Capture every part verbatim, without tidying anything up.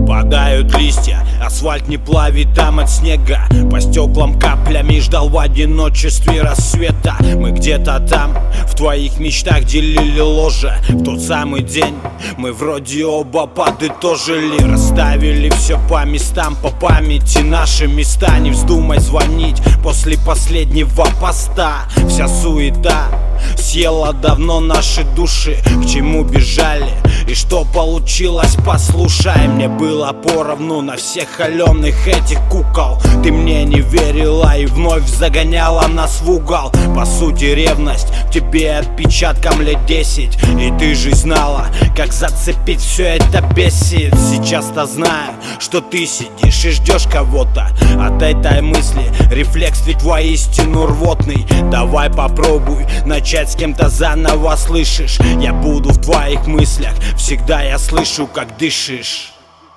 Падают листья, асфальт не плавит там от снега. По стеклам каплями ждал в одиночестве рассвета. Мы где-то там, в твоих мечтах делили ложе. В тот самый день мы вроде оба подытожили. Расставили все по местам, по памяти наши места. Не вздумай звонить после последнего поста. Вся суета съела давно наши души. К чему бежали и что получилось, послушай. Мне было поровну на всех холеных этих кукол. Ты мне не верила и вновь загоняла нас в угол. По сути ревность в тебе отпечатком лет десять. И ты же знала, как зацепить, все это бесит. Сейчас-то знаю, что ты сидишь и ждешь кого-то. От этой мысли рефлекс ведь воистину рвотный. Давай попробуй начать с кем-то заново, слышишь? Я буду в твоих мыслях, всегда я слышу, как дышишь.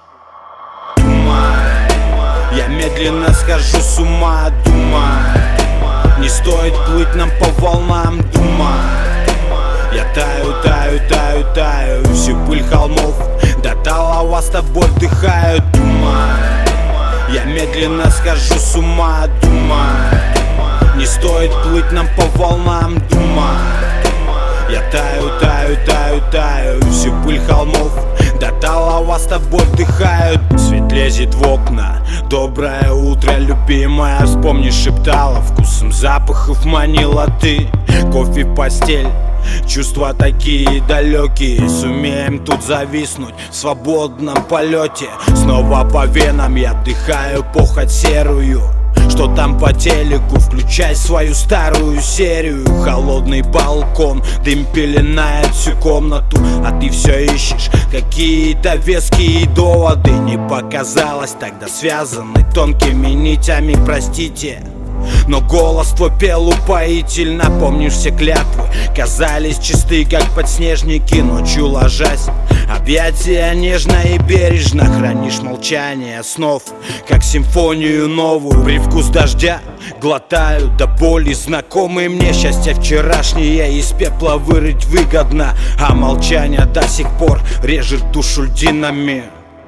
Думай, я медленно схожу с ума, думай. Не стоит плыть нам по волнам, думай. Я таю, таю, таю, таю. Всю пыль холмов до талого с тобой вдыхаю, думай. Я медленно схожу с ума, думай. Не стоит плыть нам по волнам, думай. Я таю, таю, таю, таю. Всю пыль холмов до талого с тобой вдыхают. Свет лезет в окна. Доброе утро, любимая. Вспомни, шептала, вкусом запахов манила ты. Кофе в постель, чувства такие далекие. Сумеем тут зависнуть в свободном полете. Снова по венам я вдыхаю похоть серую. Что там по телеку? Включай свою старую серию. Холодный балкон, дым пеленает всю комнату. А ты все ищешь какие-то веские доводы. Не показалось тогда связанной тонкими нитями, простите. Но голос твой пел упоительно. Помнишь, все клятвы казались чисты, как подснежники. Ночью ложась, объятия нежно и бережно. Хранишь молчание снов, как симфонию новую. Привкус дождя глотаю до боли знакомый мне. Счастье вчерашнее из пепла вырыть выгодно. А молчание до сих пор режет душу льдинами.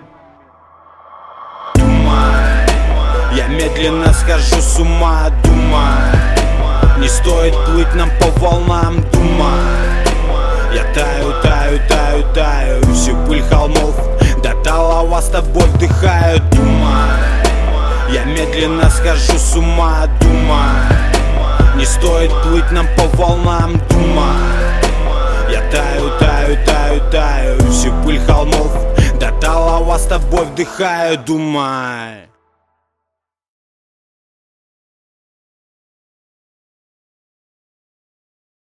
Я медленно схожу с ума, думай. Не стоит плыть нам по волнам, думай. Я таю, таю, таю, таю. Всю пыль холмов до талого с тобой вдыхаю, думай. Я медленно схожу с ума, думай. Не стоит плыть нам по волнам, думай. Я таю, таю, таю, таю. Всю пыль холмов до талого с тобой вдыхаю, думай.